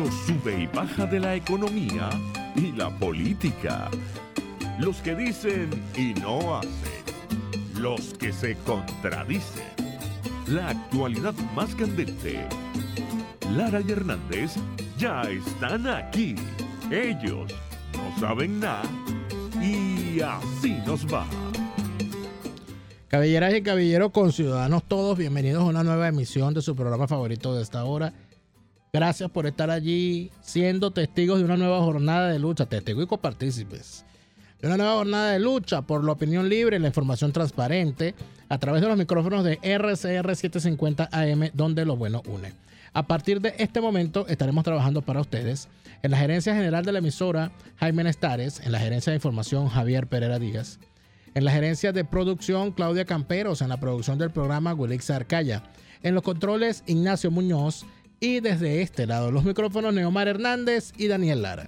Los sube y baja de la economía y la política. Los que dicen y no hacen. Los que se contradicen. La actualidad más candente. Lara y Hernández ya están aquí. Ellos no saben nada y así nos va. Caballeras y caballeros, conciudadanos todos, bienvenidos a una nueva emisión de su programa favorito de esta hora. Gracias por estar allí siendo testigos de una nueva jornada de lucha, testigos y copartícipes. De una nueva jornada de lucha por la opinión libre y la información transparente a través de los micrófonos de RCR 750 AM, donde lo bueno une. A partir de este momento estaremos trabajando para ustedes en la gerencia general de la emisora, Jaime Nestares, en la gerencia de información, Javier Pereira Díaz, en la gerencia de producción, Claudia Camperos, en la producción del programa, Wilixa Arcaya, en los controles, Ignacio Muñoz, y desde este lado los micrófonos, Neomar Hernández y Daniel Lara.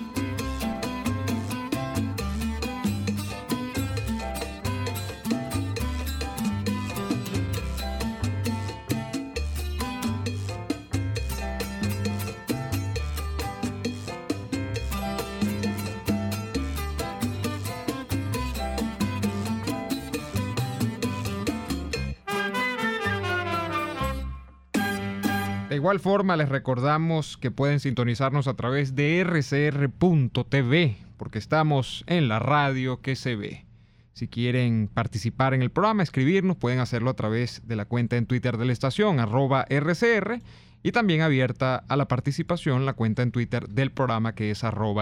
De igual forma, les recordamos que pueden sintonizarnos a través de rcr.tv, porque estamos en la radio que se ve. Si quieren participar en el programa, escribirnos, pueden hacerlo a través de la cuenta en Twitter de la estación, @RCR, y también abierta a la participación la cuenta en Twitter del programa, que es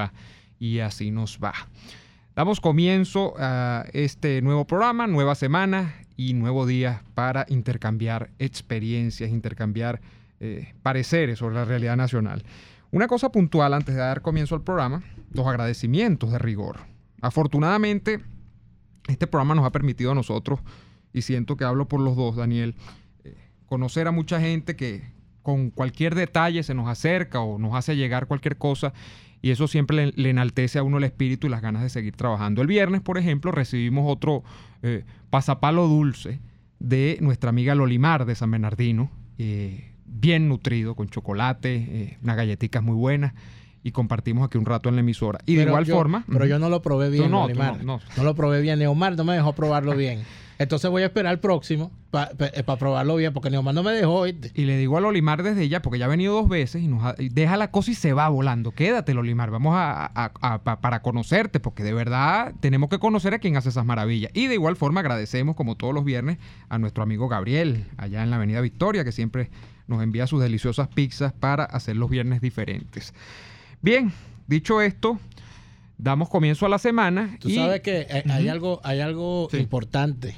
@y así nos va. Damos comienzo a este nuevo programa, nueva semana y nuevo día para intercambiar experiencias, intercambiar pareceres sobre la realidad nacional. Una cosa puntual antes de dar comienzo al programa, los agradecimientos de rigor. Afortunadamente, este programa nos ha permitido a nosotros, y siento que hablo por los dos, Daniel, conocer a mucha gente que con cualquier detalle se nos acerca o nos hace llegar cualquier cosa, y eso siempre le enaltece a uno el espíritu y las ganas de seguir trabajando. El viernes, por ejemplo, recibimos otro pasapalo dulce de nuestra amiga Lolimar de San Bernardino, bien nutrido, con chocolate, unas galletitas muy buenas, y compartimos aquí un rato en la emisora. Y de igual forma... Pero yo no lo probé bien, Lolimar. No lo probé bien. Neomar no me dejó probarlo bien. Entonces voy a esperar el próximo para probarlo bien, porque Neomar no me dejó. Y le digo a Lolimar desde ya, porque ya ha venido 2 veces, y deja la cosa y se va volando. Quédate, Lolimar, vamos para conocerte, porque de verdad tenemos que conocer a quien hace esas maravillas. Y de igual forma agradecemos, como todos los viernes, a nuestro amigo Gabriel, allá en la Avenida Victoria, que siempre nos envía sus deliciosas pizzas para hacer los viernes diferentes. Bien, dicho esto, damos comienzo a la semana. Tú sabes que hay algo sí, importante.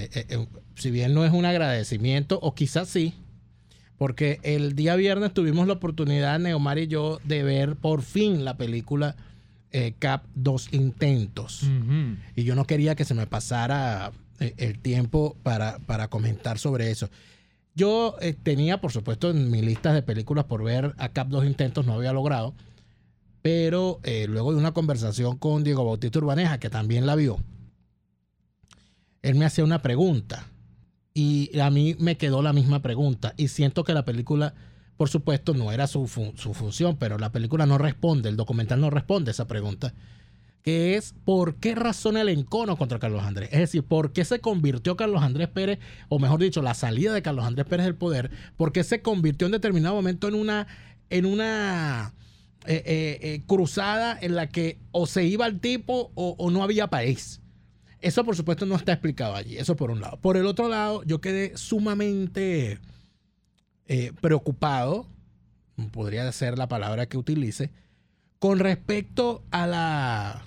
Si bien no es un agradecimiento, o quizás sí, porque el día viernes tuvimos la oportunidad, Neomar y yo, de ver por fin la película Cap 2 Intentos. Y yo no quería que se me pasara el tiempo para comentar sobre eso. Yo tenía, por supuesto, en mi lista de películas por ver a Cap 2 Intentos, no había logrado, pero luego de una conversación con Diego Bautista Urbaneja, que también la vio, él me hacía una pregunta y a mí me quedó la misma pregunta, y siento que la película, por supuesto, no era su función, pero la película no responde, el documental no responde a esa pregunta, que es ¿por qué razón el encono contra Carlos Andrés? Es decir, ¿por qué se convirtió Carlos Andrés Pérez, o mejor dicho, la salida de Carlos Andrés Pérez del poder, por qué se convirtió en determinado momento en una cruzada en la que o se iba el tipo o no había país? Eso, por supuesto, no está explicado allí. Eso por un lado. Por el otro lado, yo quedé sumamente preocupado, podría ser la palabra que utilice, con respecto a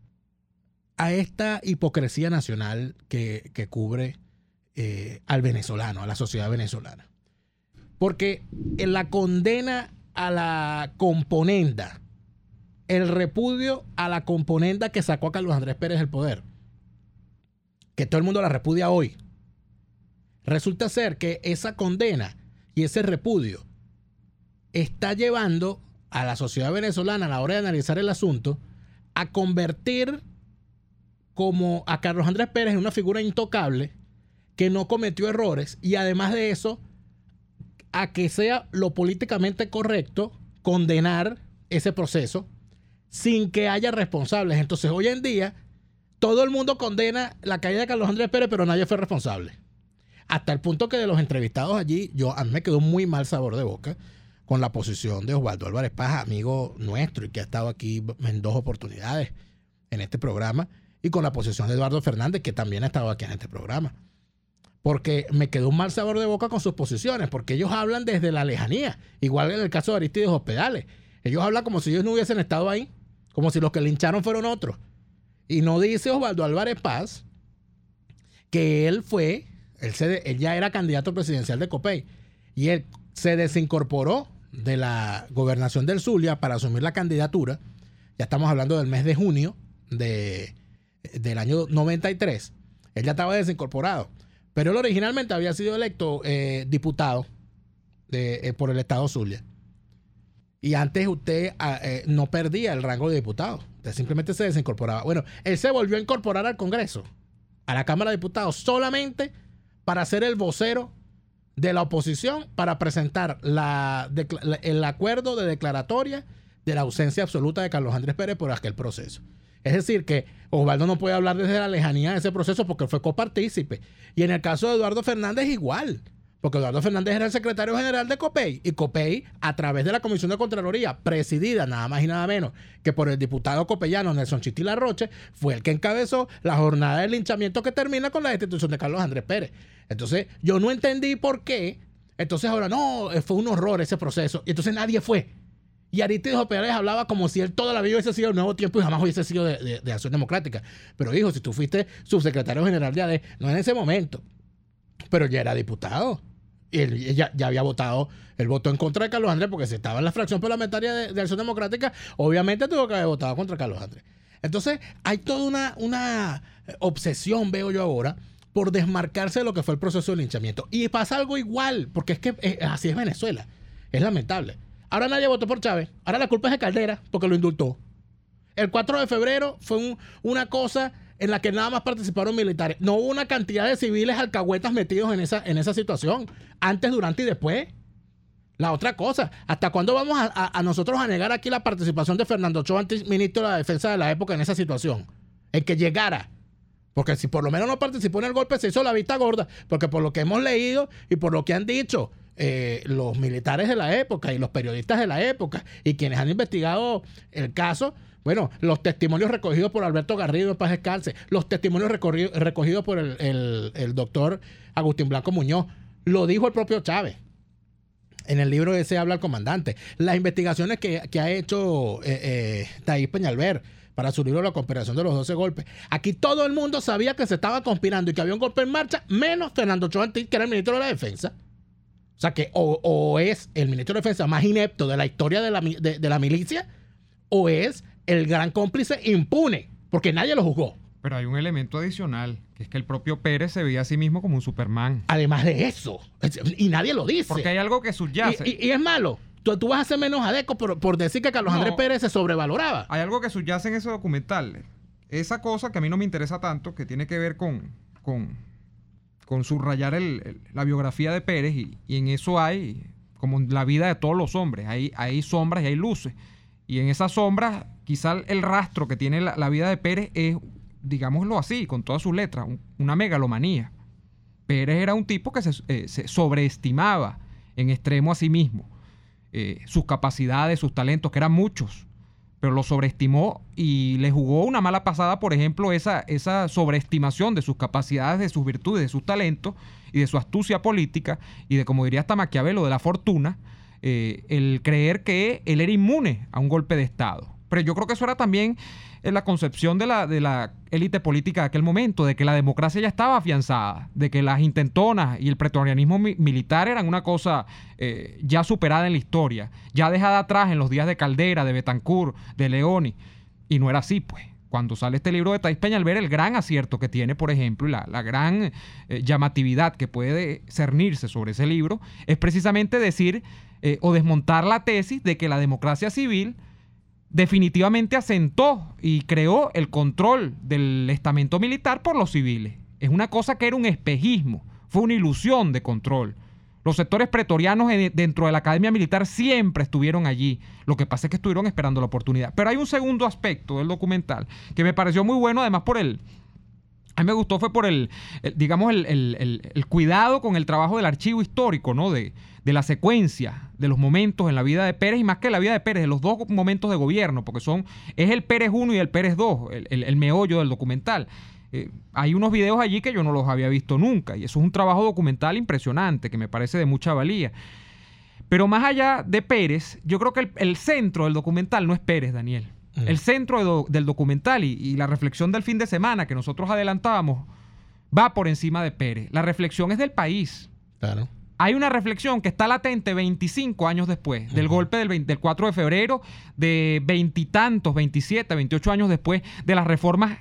esta hipocresía nacional que cubre al venezolano, a la sociedad venezolana. Porque en la condena a la componenda, el repudio a la componenda que sacó a Carlos Andrés Pérez del poder, que todo el mundo la repudia hoy, resulta ser que esa condena y ese repudio está llevando a la sociedad venezolana, a la hora de analizar el asunto, a convertir como a Carlos Andrés Pérez en una figura intocable que no cometió errores, y además de eso, a que sea lo políticamente correcto condenar ese proceso sin que haya responsables. Entonces, hoy en día, todo el mundo condena la caída de Carlos Andrés Pérez, pero nadie fue responsable. Hasta el punto que de los entrevistados allí, a mí me quedó muy mal sabor de boca con la posición de Osvaldo Álvarez Paz, amigo nuestro y que ha estado aquí en 2 oportunidades en este programa, y con la posición de Eduardo Fernández, que también ha estado aquí en este programa. Porque me quedó un mal sabor de boca con sus posiciones, porque ellos hablan desde la lejanía, igual en el caso de Arístides Hospedales. Ellos hablan como si ellos no hubiesen estado ahí, como si los que lincharon fueron otros. Y no dice Osvaldo Álvarez Paz que él ya era candidato presidencial de Copey, y él se desincorporó de la gobernación del Zulia para asumir la candidatura. Ya estamos hablando del mes de junio del año 93. Él ya estaba desincorporado, pero él originalmente había sido electo diputado por el estado Zulia. Y antes usted no perdía el rango de diputado, usted simplemente se desincorporaba. Bueno, él se volvió a incorporar al Congreso, a la Cámara de Diputados, solamente para ser el vocero de la oposición, para presentar el acuerdo de declaratoria de la ausencia absoluta de Carlos Andrés Pérez por aquel proceso. Es decir, que Osvaldo no puede hablar desde la lejanía de ese proceso porque fue copartícipe. Y en el caso de Eduardo Fernández igual, porque Eduardo Fernández era el secretario general de Copey, y Copey, a través de la Comisión de Contraloría, presidida nada más y nada menos que por el diputado copeyano Nelson Chitila Roche, fue el que encabezó la jornada de linchamiento que termina con la destitución de Carlos Andrés Pérez. Entonces, yo no entendí por qué. Entonces ahora, no, fue un horror ese proceso. Y entonces nadie fue. Y Arístides Hospedales hablaba como si él toda la vida hubiese sido el Nuevo Tiempo y jamás hubiese sido de Acción Democrática. Pero hijo, si tú fuiste subsecretario general de AD, no en ese momento, pero ya era diputado. Y él ya había votado, él votó en contra de Carlos Andrés porque si estaba en la fracción parlamentaria de Acción Democrática, obviamente tuvo que haber votado contra Carlos Andrés. Entonces, hay toda una obsesión, veo yo ahora, por desmarcarse de lo que fue el proceso de linchamiento. Y pasa algo igual, porque es que así es Venezuela. Es lamentable. Ahora nadie votó por Chávez. Ahora la culpa es de Caldera porque lo indultó. El 4 de febrero fue una cosa en la que nada más participaron militares. No hubo una cantidad de civiles alcahuetas metidos en esa situación. Antes, durante y después. La otra cosa, ¿hasta cuándo vamos a nosotros a negar aquí la participación de Fernando Ochoa, ministro de la Defensa de la época, en esa situación? En que llegara. Porque si por lo menos no participó en el golpe, se hizo la vista gorda. Porque por lo que hemos leído y por lo que han dicho los militares de la época y los periodistas de la época y quienes han investigado el caso, bueno, los testimonios recogidos por Alberto Garrido en paz descanse, los testimonios recogidos por el doctor Agustín Blanco Muñoz, lo dijo el propio Chávez. En el libro ese habla el comandante. Las investigaciones que ha hecho Thais Peñalver para su libro La conspiración de los 12 golpes. Aquí todo el mundo sabía que se estaba conspirando y que había un golpe en marcha, menos Fernando Ochoa Antich, que era el ministro de la Defensa. O sea que o es el ministro de Defensa más inepto de la historia de la milicia, o es el gran cómplice impune, porque nadie lo juzgó. Pero hay un elemento adicional, que es que el propio Pérez se veía a sí mismo como un Superman. Además de eso, y nadie lo dice. Porque hay algo que subyace. Y es malo. Tú vas a hacer menos adeco por decir que Carlos Andrés Pérez se sobrevaloraba. Hay algo que subyace en ese documental. Esa cosa que a mí no me interesa tanto, que tiene que ver con subrayar la biografía de Pérez, y en eso hay, como en la vida de todos los hombres, hay sombras y hay luces. Y en esas sombras, quizá el rastro que tiene la vida de Pérez es, digámoslo así, con todas sus letras, una megalomanía. Pérez era un tipo que se sobreestimaba en extremo a sí mismo. Sus capacidades, sus talentos, que eran muchos, pero lo sobreestimó y le jugó una mala pasada, por ejemplo, esa sobreestimación de sus capacidades, de sus virtudes, de sus talentos y de su astucia política y de, como diría hasta Maquiavelo, de la fortuna, el creer que él era inmune a un golpe de Estado. Pero yo creo que eso era también la concepción de la élite política de aquel momento, de que la democracia ya estaba afianzada, de que las intentonas y el pretorianismo militar eran una cosa ya superada en la historia, ya dejada atrás en los días de Caldera, de Betancourt, de Leoni. Y no era así, pues. Cuando sale este libro de Thais Peñalver, el gran acierto que tiene, por ejemplo, y la gran llamatividad que puede cernirse sobre ese libro, es precisamente decir o desmontar la tesis de que la democracia civil definitivamente asentó y creó el control del estamento militar por los civiles. Es una cosa que era un espejismo, fue una ilusión de control. Los sectores pretorianos dentro de la academia militar siempre estuvieron allí. Lo que pasa es que estuvieron esperando la oportunidad. Pero hay un segundo aspecto del documental que me pareció muy bueno, además por el... A mí me gustó fue por el cuidado con el trabajo del archivo histórico, ¿no? De la secuencia de los momentos en la vida de Pérez, y más que la vida de Pérez, de los dos momentos de gobierno, porque es el Pérez 1 y el Pérez 2, el meollo del documental. Hay unos videos allí que yo no los había visto nunca, y eso es un trabajo documental impresionante, que me parece de mucha valía. Pero más allá de Pérez, yo creo que el centro del documental no es Pérez, Daniel. El centro del documental y la reflexión del fin de semana que nosotros adelantábamos va por encima de Pérez. La reflexión es del país. Claro. Hay una reflexión que está latente 25 años después del golpe del 4 de febrero, de 20 y tantos, 27, 28 años después de las reformas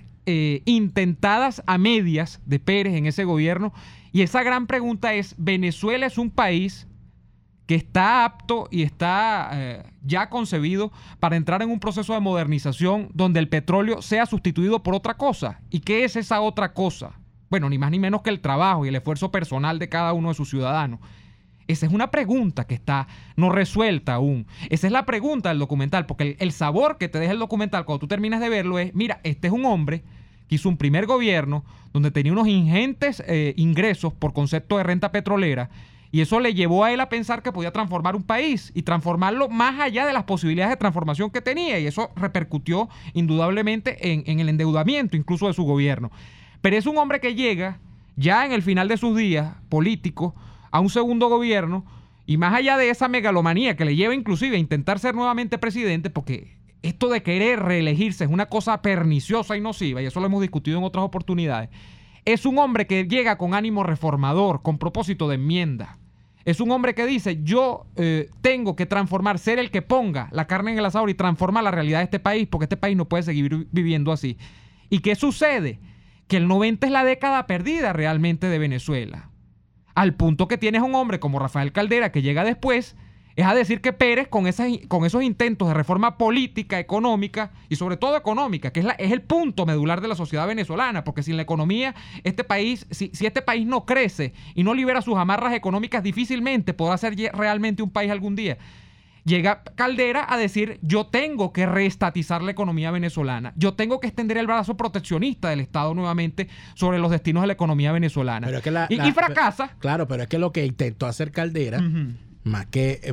intentadas a medias de Pérez en ese gobierno. Y esa gran pregunta es, ¿Venezuela es un país que está apto y está ya concebido para entrar en un proceso de modernización donde el petróleo sea sustituido por otra cosa? ¿Y qué es esa otra cosa? Bueno, ni más ni menos que el trabajo y el esfuerzo personal de cada uno de sus ciudadanos. Esa es una pregunta que está no resuelta aún. Esa es la pregunta del documental, porque el sabor que te deja el documental cuando tú terminas de verlo es, mira, este es un hombre que hizo un primer gobierno donde tenía unos ingentes ingresos por concepto de renta petrolera, y eso le llevó a él a pensar que podía transformar un país y transformarlo más allá de las posibilidades de transformación que tenía, y eso repercutió indudablemente en el endeudamiento incluso de su gobierno. Pero es un hombre que llega ya en el final de sus días políticos a un segundo gobierno, y más allá de esa megalomanía que le lleva inclusive a intentar ser nuevamente presidente, porque esto de querer reelegirse es una cosa perniciosa y nociva, y eso lo hemos discutido en otras oportunidades, es un hombre que llega con ánimo reformador, con propósito de enmienda. Es un hombre que dice, yo tengo que transformar, ser el que ponga la carne en el asador y transformar la realidad de este país, porque este país no puede seguir viviendo así. ¿Y qué sucede? Que el 90 es la década perdida realmente de Venezuela. Al punto que tienes un hombre como Rafael Caldera, que llega después, es a decir que Pérez, con esos intentos de reforma política, económica, y sobre todo económica, que es el punto medular de la sociedad venezolana, porque sin la economía, este país, si este país no crece y no libera sus amarras económicas, difícilmente podrá ser realmente un país algún día. Llega Caldera a decir, yo tengo que reestatizar la economía venezolana, yo tengo que extender el brazo proteccionista del Estado nuevamente sobre los destinos de la economía venezolana. Pero es que y fracasa. Claro, pero es que lo que intentó hacer Caldera, más que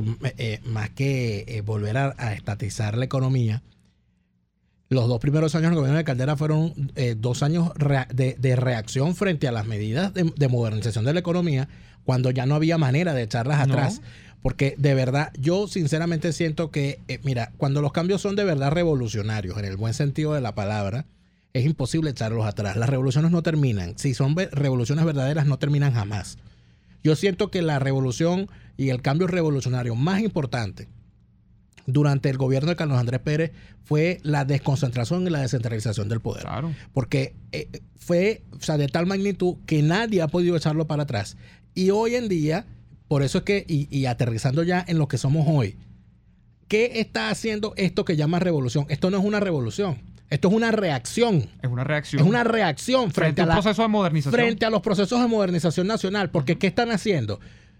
volver a estatizar la economía, los 2 primeros años del gobierno de Caldera fueron 2 años de reacción frente a las medidas de modernización de la economía, cuando ya no había manera de echarlas atrás. Porque de verdad, yo sinceramente siento que, mira, cuando los cambios son de verdad revolucionarios, en el buen sentido de la palabra, es imposible echarlos atrás. Las revoluciones no terminan. Si son revoluciones verdaderas, no terminan jamás. Yo siento que la revolución y el cambio revolucionario más importante durante el gobierno de Carlos Andrés Pérez fue la desconcentración y la descentralización del poder. Claro. Porque fue, o sea, de tal magnitud que nadie ha podido echarlo para atrás. Y hoy en día, por eso es que, y aterrizando ya en lo que somos hoy, ¿qué está haciendo esto que llama revolución? Esto no es una revolución. Esto es una reacción. Es una reacción. Es una reacción frente a proceso de modernización. Frente a los procesos de modernización nacional. Porque ¿qué están haciendo?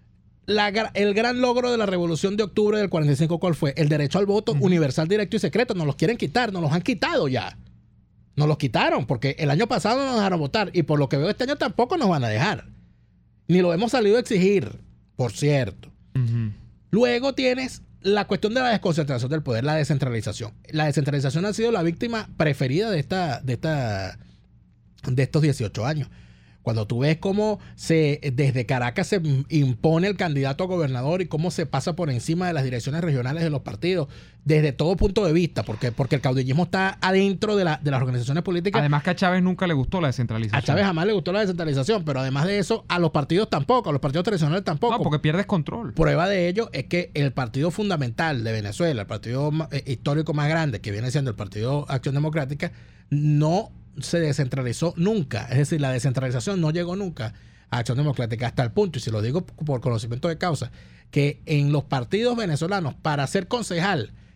El gran logro de la Revolución de Octubre del 45, ¿cuál fue? El derecho al voto universal, directo y secreto. Nos los quieren quitar, nos los han quitado ya. Nos los quitaron porque el año pasado no nos dejaron votar y por lo que veo este año tampoco nos van a dejar. Ni lo hemos salido a exigir, por cierto. Luego tienes la cuestión de la desconcentración del poder, la descentralización. La descentralización ha sido la víctima preferida de estos 18 años. Cuando tú ves cómo desde Caracas se impone el candidato a gobernador y cómo se pasa por encima de las direcciones regionales de los partidos, desde todo punto de vista, porque el caudillismo está adentro de las organizaciones políticas. Además que a Chávez nunca le gustó la descentralización. A Chávez jamás le gustó la descentralización, pero además de eso, a los partidos tampoco, a los partidos tradicionales tampoco. No, porque pierdes control. Prueba de ello es que el partido fundamental de Venezuela, el partido histórico más grande, que viene siendo el Partido Acción Democrática, no se descentralizó nunca. Es decir, la descentralización no llegó nunca a Acción Democrática, hasta el punto, y si lo digo por conocimiento de causa, que en los partidos venezolanos, para ser concejal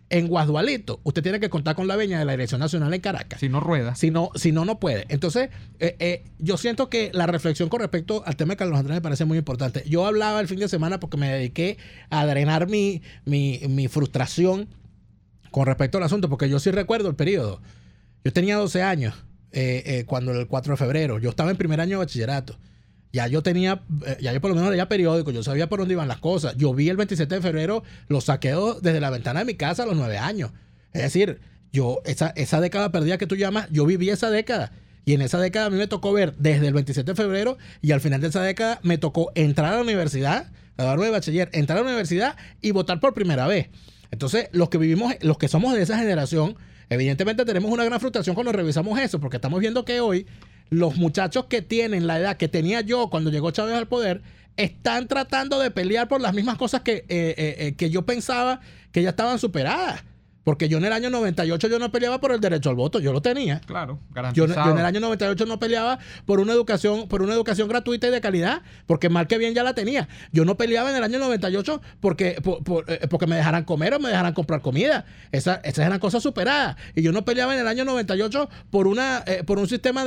en Guasdualito, usted tiene que contar con la veña de la Dirección Nacional en Caracas. Si no rueda. Si no puede. Entonces, yo siento que la reflexión con respecto al tema de Carlos Andrés me parece muy importante. Yo hablaba el fin de semana porque me dediqué a drenar mi frustración con respecto al asunto, porque yo sí recuerdo el periodo. Yo tenía 12 años cuando el 4 de febrero, yo estaba en primer año de bachillerato. Ya yo por lo menos leía periódicos, yo sabía por dónde iban las cosas. Yo vi el 27 de febrero los saqueos desde la ventana de mi casa a los 9 años. Es decir, esa década perdida que tú llamas, yo viví esa década. Y en esa década a mí me tocó ver desde el 27 de febrero y al final de esa década me tocó entrar a la universidad, graduarme de bachiller, entrar a la universidad y votar por primera vez. Entonces, los que somos de esa generación, evidentemente tenemos una gran frustración cuando revisamos eso, porque estamos viendo que hoy los muchachos que tienen la edad que tenía yo cuando llegó Chávez al poder están tratando de pelear por las mismas cosas que yo pensaba que ya estaban superadas. Porque yo en el año 98 yo no peleaba por el derecho al voto, yo lo tenía. Claro, garantizado. Yo en el año 98 no peleaba por una educación gratuita y de calidad, porque mal que bien ya la tenía. Yo no peleaba en el año 98 porque me dejaran comer o me dejaran comprar comida. Esas eran cosas superadas. Y yo no peleaba en el año 98 por un sistema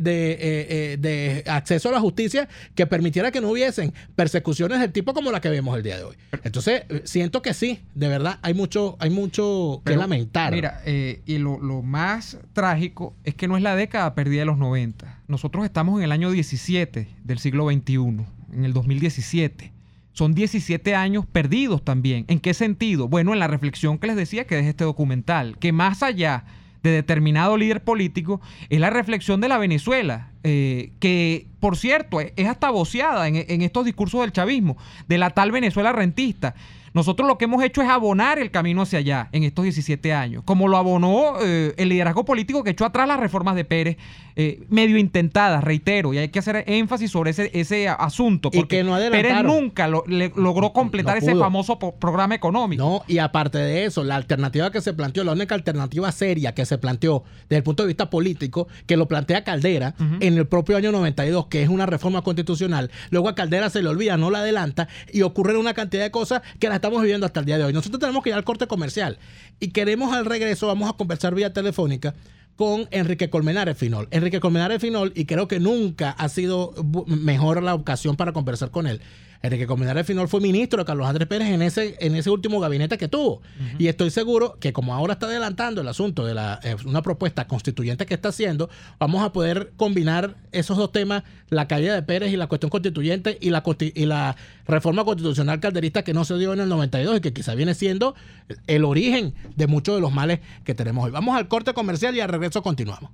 de acceso a la justicia que permitiera que no hubiesen persecuciones del tipo como la que vemos el día de hoy. Entonces, siento que sí, de verdad, hay mucho que lamentar. Mira, y lo más trágico es que no es la década perdida de los 90. Nosotros estamos en el año 17 del siglo XXI, en el 2017. Son 17 años perdidos también. ¿En qué sentido? Bueno, en la reflexión que les decía que es este documental, que más allá de determinado líder político, es la reflexión de la Venezuela, que, por cierto, es hasta voceada en estos discursos del chavismo, de la tal Venezuela rentista. Nosotros lo que hemos hecho es abonar el camino hacia allá en estos 17 años, como lo abonó el liderazgo político que echó atrás las reformas de Pérez, medio intentadas, reitero, y hay que hacer énfasis sobre ese asunto, porque no Pérez nunca logró completar ese famoso programa económico. No, y aparte de eso, la alternativa que se planteó, la única alternativa seria que se planteó desde el punto de vista político, que lo plantea Caldera en el propio año 92, que es una reforma constitucional, luego a Caldera se le olvida, no la adelanta, y ocurren una cantidad de cosas que la estamos viviendo hasta el día de hoy. Nosotros tenemos que ir al corte comercial y queremos al regreso, vamos a conversar vía telefónica con Enrique Colmenares Finol. Enrique Colmenares Finol, y creo que nunca ha sido mejor la ocasión para conversar con él. Enrique Colmenares Finol fue ministro de Carlos Andrés Pérez en ese último gabinete que tuvo. Y estoy seguro que como ahora está adelantando el asunto de una propuesta constituyente que está haciendo, vamos a poder combinar esos dos temas, la caída de Pérez y la cuestión constituyente y la reforma constitucional calderista que no se dio en el 92 y que quizá viene siendo el origen de muchos de los males que tenemos hoy. Vamos al corte comercial y al regreso continuamos.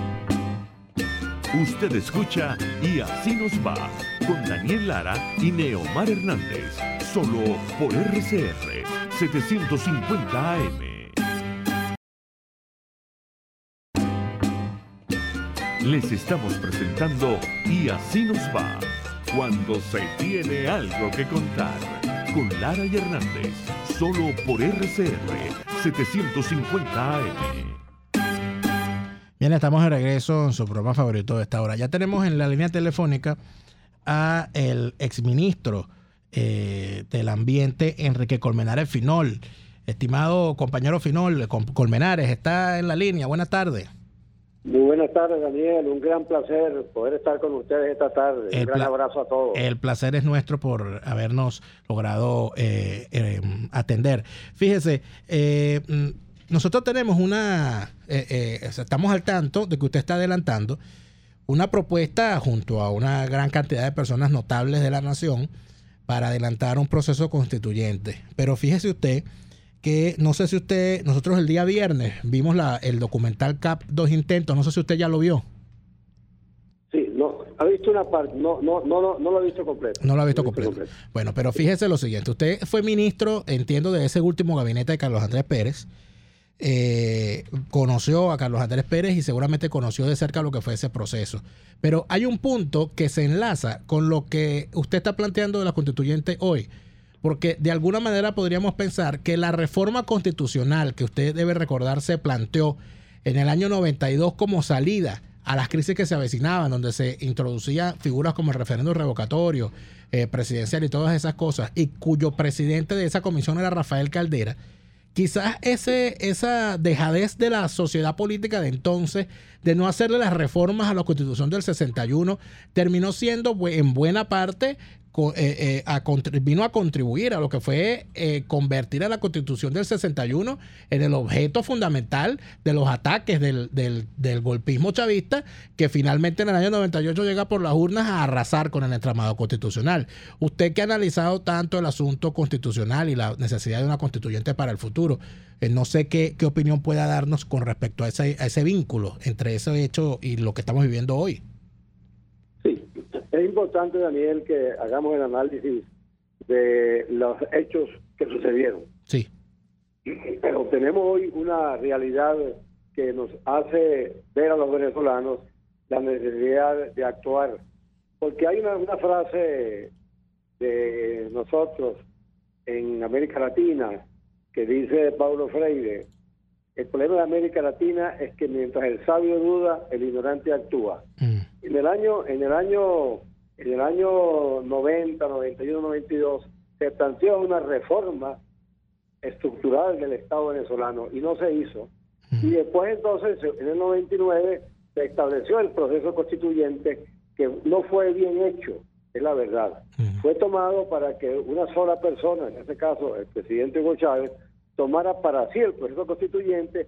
Usted escucha Y Así Nos Va con Daniel Lara y Neomar Hernández, solo por RCR 750 AM. Les estamos presentando Y Así Nos Va, cuando se tiene algo que contar, con Lara y Hernández, solo por RCR 750 AM. Bien, estamos de regreso en su programa favorito de esta hora. Ya tenemos en la línea telefónica a el exministro del Ambiente, Enrique Colmenares Finol. Estimado compañero Finol, Colmenares, está en la línea. Buenas tardes. Muy buenas tardes, Daniel. Un gran placer poder estar con ustedes esta tarde. Un gran abrazo a todos. El placer es nuestro por habernos logrado atender. Fíjese, nosotros tenemos estamos al tanto de que usted está adelantando una propuesta junto a una gran cantidad de personas notables de la nación para adelantar un proceso constituyente. Pero fíjese usted que nosotros el día viernes vimos el documental CAP 2 Intentos, no sé si usted ya lo vio. Sí, no, ha visto una parte, no lo ha visto completo. No lo ha visto completo. Bueno, pero fíjese lo siguiente, usted fue ministro, entiendo, de ese último gabinete de Carlos Andrés Pérez. Conoció a Carlos Andrés Pérez y seguramente conoció de cerca lo que fue ese proceso. Pero hay un punto que se enlaza con lo que usted está planteando de la constituyente hoy, porque de alguna manera podríamos pensar que la reforma constitucional que usted debe recordar se planteó en el año 92 como salida a las crisis que se avecinaban, donde se introducían figuras como el referéndum revocatorio, presidencial y todas esas cosas, y cuyo presidente de esa comisión era Rafael Caldera, quizás esa dejadez de la sociedad política de entonces, de no hacerle las reformas a la Constitución del 61, terminó siendo en buena parte vino a contribuir a lo que fue convertir a la Constitución del 61 en el objeto fundamental de los ataques del golpismo chavista, que finalmente en el año 98 llega por las urnas a arrasar con el entramado constitucional. Usted que ha analizado tanto el asunto constitucional y la necesidad de una constituyente para el futuro, no sé qué opinión pueda darnos con respecto a ese vínculo entre ese hecho y lo que estamos viviendo hoy. Sí, es importante, Daniel, que hagamos el análisis de los hechos que sucedieron. Sí. Pero tenemos hoy una realidad que nos hace ver a los venezolanos la necesidad de actuar. Porque hay una frase de nosotros en América Latina que dice Paulo Freire: el problema de América Latina es que mientras el sabio duda, el ignorante actúa. En el año 90, 91, 92 se planteó una reforma estructural del Estado venezolano y no se hizo. Y después entonces, en el 99, se estableció el proceso constituyente, que no fue bien hecho, es la verdad. Fue tomado para que una sola persona, en este caso el presidente Hugo Chávez, tomara para sí el proceso constituyente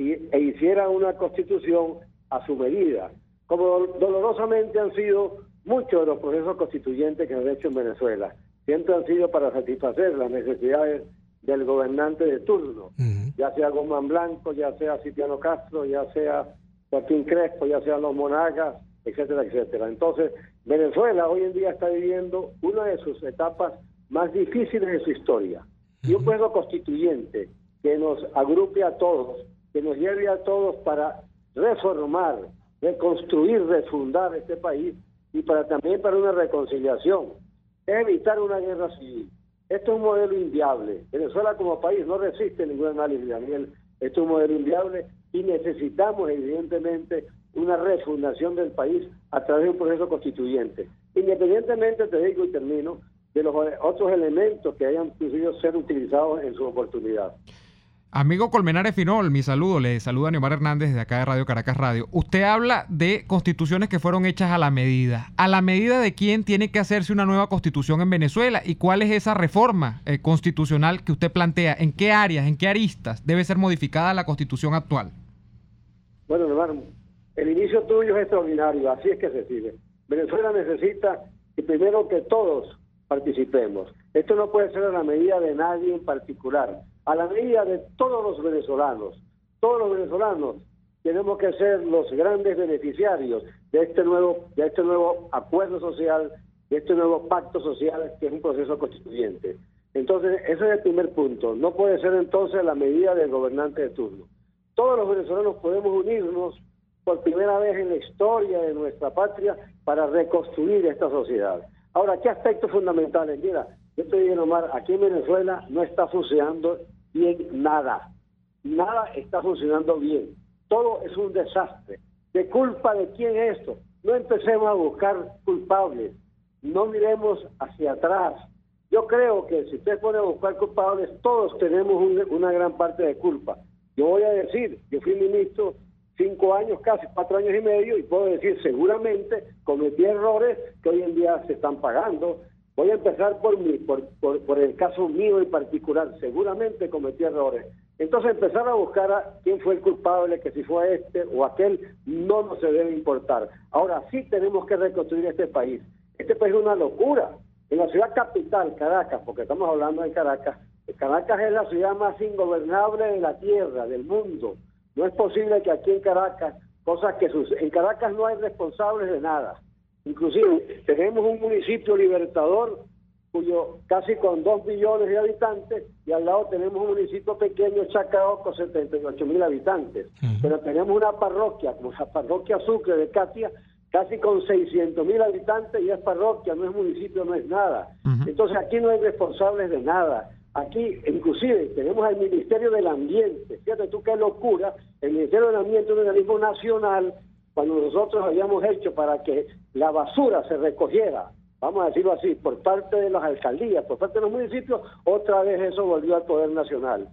e hiciera una constitución a su medida, como dolorosamente han sido muchos de los procesos constituyentes que han hecho en Venezuela. Siempre han sido para satisfacer las necesidades del gobernante de turno, ya sea Guzmán Blanco, ya sea Cipriano Castro, ya sea Joaquín Crespo, ya sea los Monagas, etcétera, etcétera. Entonces, Venezuela hoy en día está viviendo una de sus etapas más difíciles de su historia. Y un proceso constituyente que nos agrupe a todos, que nos lleve a todos para reformar, reconstruir, refundar este país, y también para una reconciliación, es evitar una guerra civil. Esto es un modelo inviable. Venezuela como país no resiste ningún análisis, Daniel. Esto es un modelo inviable y necesitamos evidentemente una refundación del país a través de un proceso constituyente. Independientemente, te digo y termino, de los otros elementos que hayan podido ser utilizados en su oportunidad. Amigo Colmenares Finol, mi saludo, le saluda Neomar Hernández de acá de Radio Caracas Radio. Usted habla de constituciones que fueron hechas a la medida. ¿A la medida de quién tiene que hacerse una nueva constitución en Venezuela? ¿Y cuál es esa reforma constitucional que usted plantea? ¿En qué áreas, en qué aristas debe ser modificada la constitución actual? Bueno, Neomar, el inicio tuyo es extraordinario, así es que se sigue. Venezuela necesita que primero que todos participemos. Esto no puede ser a la medida de nadie en particular, a la medida de todos los venezolanos. Todos los venezolanos tenemos que ser los grandes beneficiarios de este nuevo acuerdo social, de este nuevo pacto social que es un proceso constituyente. Entonces, ese es el primer punto. No puede ser entonces a la medida del gobernante de turno. Todos los venezolanos podemos unirnos por primera vez en la historia de nuestra patria para reconstruir esta sociedad. Ahora, ¿qué aspectos fundamentales? Mira, yo te digo, Omar, aquí en Venezuela no está funcionando bien nada. Nada está funcionando bien. Todo es un desastre. ¿De culpa de quién es esto? No empecemos a buscar culpables. No miremos hacia atrás. Yo creo que si usted pone a buscar culpables, todos tenemos una gran parte de culpa. Yo voy a decir, yo fui ministro 5 años, casi 4 años y medio, y puedo decir seguramente cometí errores que hoy en día se están pagando. Voy a empezar por el caso mío en particular. Seguramente cometí errores. Entonces empezar a buscar a quién fue el culpable, que si fue este o aquel, no nos debe importar. Ahora sí tenemos que reconstruir este país. Este país es una locura. En la ciudad capital, Caracas, porque estamos hablando de Caracas, Caracas es la ciudad más ingobernable de la tierra, del mundo. No es posible que aquí en Caracas, en Caracas no hay responsables de nada. Inclusive tenemos un municipio Libertador, cuyo casi con 2 millones de habitantes, y al lado tenemos un municipio pequeño, Chacao, con 78,000 habitantes. Pero tenemos una parroquia, como la parroquia Sucre de Catia, casi con 600,000 habitantes, y es parroquia, no es municipio, no es nada. Entonces aquí no hay responsables de nada. Aquí, inclusive, tenemos el Ministerio del Ambiente. Fíjate tú qué locura. El Ministerio del Ambiente es un organismo nacional, cuando nosotros habíamos hecho para que la basura se recogiera, vamos a decirlo así, por parte de las alcaldías, por parte de los municipios, otra vez eso volvió al Poder Nacional.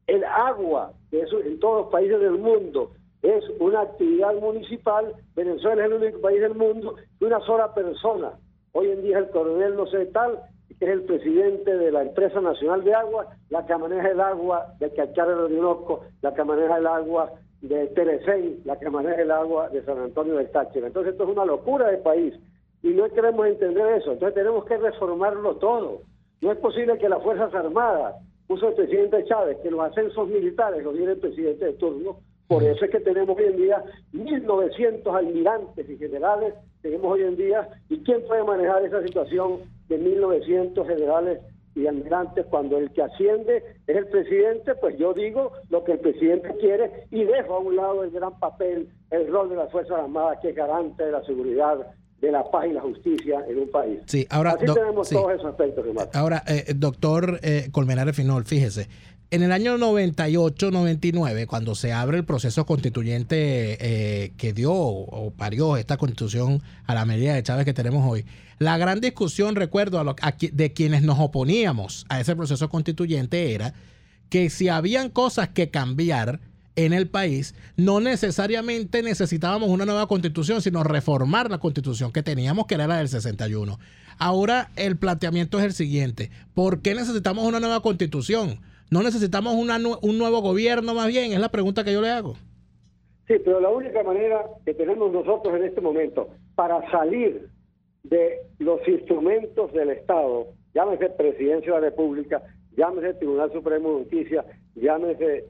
El agua, que eso en todos los países del mundo es una actividad municipal. Venezuela es el único país del mundo que una sola persona, hoy en día es el coronel no sé tal, que es el presidente de la Empresa Nacional de Agua, la que maneja el agua de Cachara de Orinoco, la que maneja el agua de Teresén, la que maneja el agua de San Antonio del Táchira. Entonces esto es una locura de país y no queremos entender eso. Entonces tenemos que reformarlo todo. No es posible que las Fuerzas Armadas, puso el presidente Chávez, que los ascensos militares los tiene el presidente de turno. Por eso es que tenemos hoy en día 1.900 almirantes y generales, tenemos hoy en día. ¿Y quién puede manejar esa situación de 1.900 generales y almirantes cuando el que asciende es el presidente? Pues yo digo lo que el presidente quiere y dejo a un lado el gran papel, el rol de las Fuerzas Armadas, que es garante de la seguridad, de la paz y la justicia en un país. Sí, ahora, así tenemos todos esos aspectos, Renato. Ahora, doctor Colmenares Finol, fíjese, en el año 98-99, cuando se abre el proceso constituyente que dio o parió esta constitución a la medida de Chávez que tenemos hoy, la gran discusión, recuerdo, de quienes nos oponíamos a ese proceso constituyente era que si habían cosas que cambiar en el país, no necesariamente necesitábamos una nueva constitución, sino reformar la constitución que teníamos, que era la del 61. Ahora el planteamiento es el siguiente: ¿por qué necesitamos una nueva constitución? ¿No necesitamos un nuevo gobierno más bien? Es la pregunta que yo le hago. Sí, pero la única manera que tenemos nosotros en este momento para salir de los instrumentos del Estado, llámese Presidencia de la República, llámese Tribunal Supremo de Justicia, llámese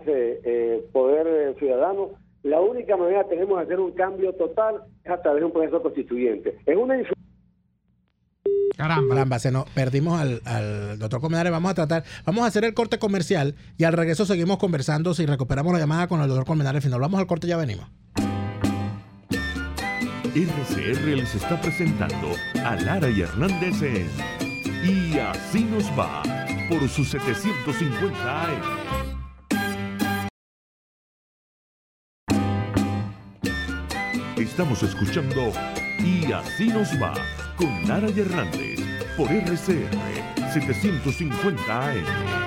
Poder Ciudadano, la única manera que tenemos de hacer un cambio total es a través de un proceso constituyente. Es una Caramba, perdimos al doctor Colmenares. Vamos a hacer el corte comercial y al regreso seguimos conversando si recuperamos la llamada con el doctor Colmenares Finol. Vamos al corte, ya venimos. RCR les está presentando a Lara y Hernández en Y Así Nos Va por sus 750 AM. Estamos escuchando Y Así Nos Va con Lara y Hernández por RCR 750 AM.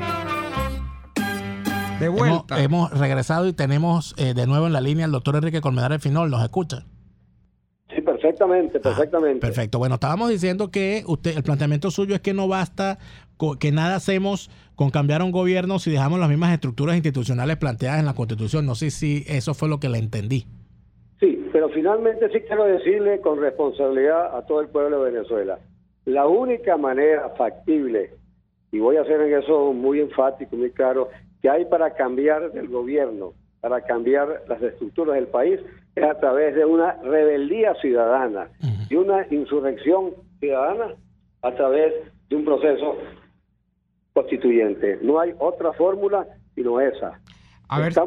De vuelta. Hemos regresado y tenemos de nuevo en la línea al doctor Enrique Colmenares Finol. ¿Nos escucha? Sí, perfectamente. Perfecto. Bueno, estábamos diciendo que el planteamiento suyo es que no basta, que nada hacemos con cambiar un gobierno si dejamos las mismas estructuras institucionales planteadas en la Constitución. No sé si eso fue lo que le entendí. Sí, pero finalmente sí quiero decirle con responsabilidad a todo el pueblo de Venezuela, la única manera factible, y voy a ser en eso muy enfático, muy claro, que hay para cambiar del gobierno, para cambiar las estructuras del país, es a través de una rebeldía ciudadana y una insurrección ciudadana a través de un proceso constituyente. No hay otra fórmula sino esa. A ver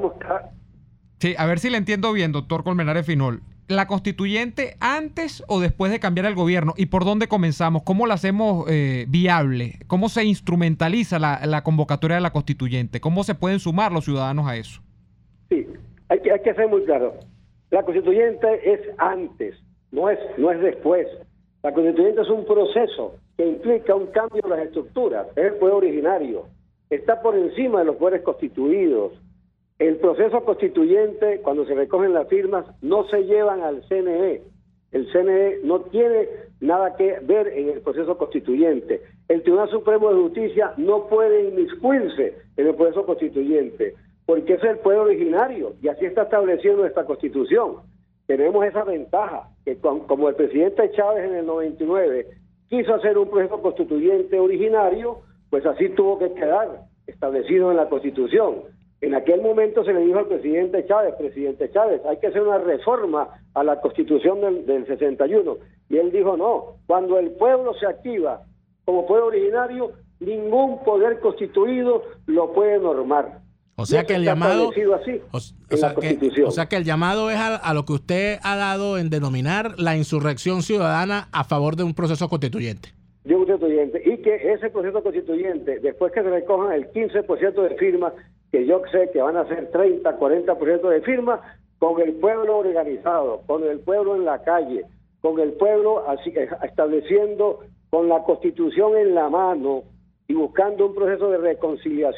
si le entiendo bien, doctor Colmenares Finol. ¿La constituyente antes o después de cambiar el gobierno? ¿Y por dónde comenzamos? ¿Cómo la hacemos viable? ¿Cómo se instrumentaliza la convocatoria de la constituyente? ¿Cómo se pueden sumar los ciudadanos a eso? Sí, hay que ser muy claro. La constituyente es antes, no es después. La constituyente es un proceso que implica un cambio en las estructuras. Es el poder originario. Está por encima de los poderes constituidos. El proceso constituyente, cuando se recogen las firmas, no se llevan al CNE. El CNE no tiene nada que ver en el proceso constituyente. El Tribunal Supremo de Justicia no puede inmiscuirse en el proceso constituyente, porque es el poder originario, y así está establecido en nuestra Constitución. Tenemos esa ventaja, que como el presidente Chávez en el 99 quiso hacer un proceso constituyente originario, pues así tuvo que quedar establecido en la Constitución. En aquel momento se le dijo al presidente Chávez, hay que hacer una reforma a la Constitución del 61. Y él dijo, no, cuando el pueblo se activa como poder originario, ningún poder constituido lo puede normar. O sea que el llamado, así o sea que el llamado es a lo que usted ha dado en denominar la insurrección ciudadana a favor de un proceso constituyente. De un constituyente, y que ese proceso constituyente, después que se recojan el 15% de firmas, que yo sé que van a ser 30, 40% de firmas, con el pueblo organizado, con el pueblo en la calle, con el pueblo así estableciendo con la Constitución en la mano y buscando un proceso de reconciliación,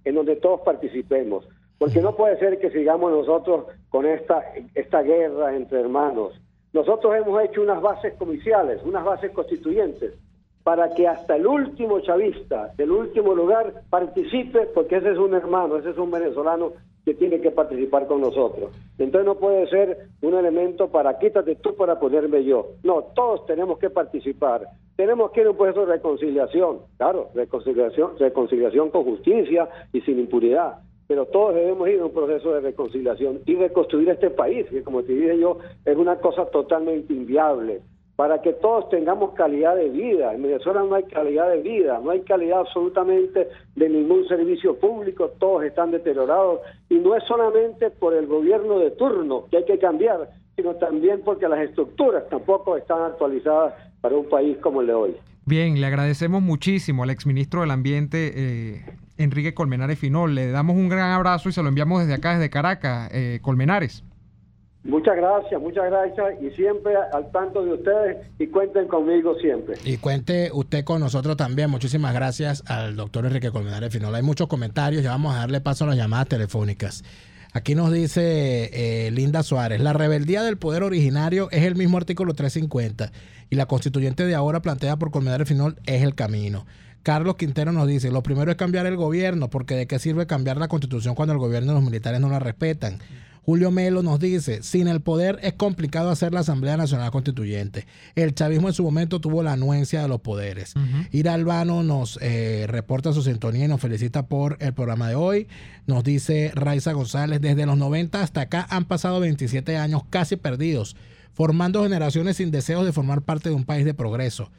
en donde todos participemos. Porque no puede ser que sigamos nosotros con esta guerra entre hermanos. Nosotros hemos hecho unas bases comiciales, unas bases constituyentes, para que hasta el último chavista del último lugar participe, porque ese es un hermano, ese es un venezolano que tiene que participar con nosotros. Entonces no puede ser un elemento para quítate tú para ponerme yo. No, todos tenemos que participar. Tenemos que ir a un proceso de reconciliación, claro, reconciliación con justicia y sin impunidad. Pero todos debemos ir a un proceso de reconciliación y reconstruir este país, que como te dije yo, es una cosa totalmente inviable, para que todos tengamos calidad de vida. En Venezuela no hay calidad de vida, no hay calidad absolutamente de ningún servicio público, todos están deteriorados, y no es solamente por el gobierno de turno que hay que cambiar, sino también porque las estructuras tampoco están actualizadas para un país como el de hoy. Bien, le agradecemos muchísimo al exministro del Ambiente, Enrique Colmenares Finol. Le damos un gran abrazo y se lo enviamos desde acá, desde Caracas. Colmenares. Muchas gracias, y siempre al tanto de ustedes, y cuenten conmigo siempre. Y cuente usted con nosotros también. Muchísimas gracias al doctor Enrique Colmenares Finol. Hay muchos comentarios, ya vamos a darle paso a las llamadas telefónicas. Aquí nos dice Linda Suárez: la rebeldía del poder originario es el mismo artículo 350 y la constituyente de ahora planteada por Colmenares Finol es el camino. Carlos Quintero nos dice: lo primero es cambiar el gobierno, porque ¿de qué sirve cambiar la constitución cuando el gobierno y los militares no la respetan? Julio Melo nos dice: sin el poder es complicado hacer la Asamblea Nacional Constituyente. El chavismo en su momento tuvo la anuencia de los poderes. Ira Albano nos reporta su sintonía y nos felicita por el programa de hoy. Nos dice Raiza González: desde los 90 hasta acá han pasado 27 años casi perdidos, formando generaciones sin deseos de formar parte de un país de progreso.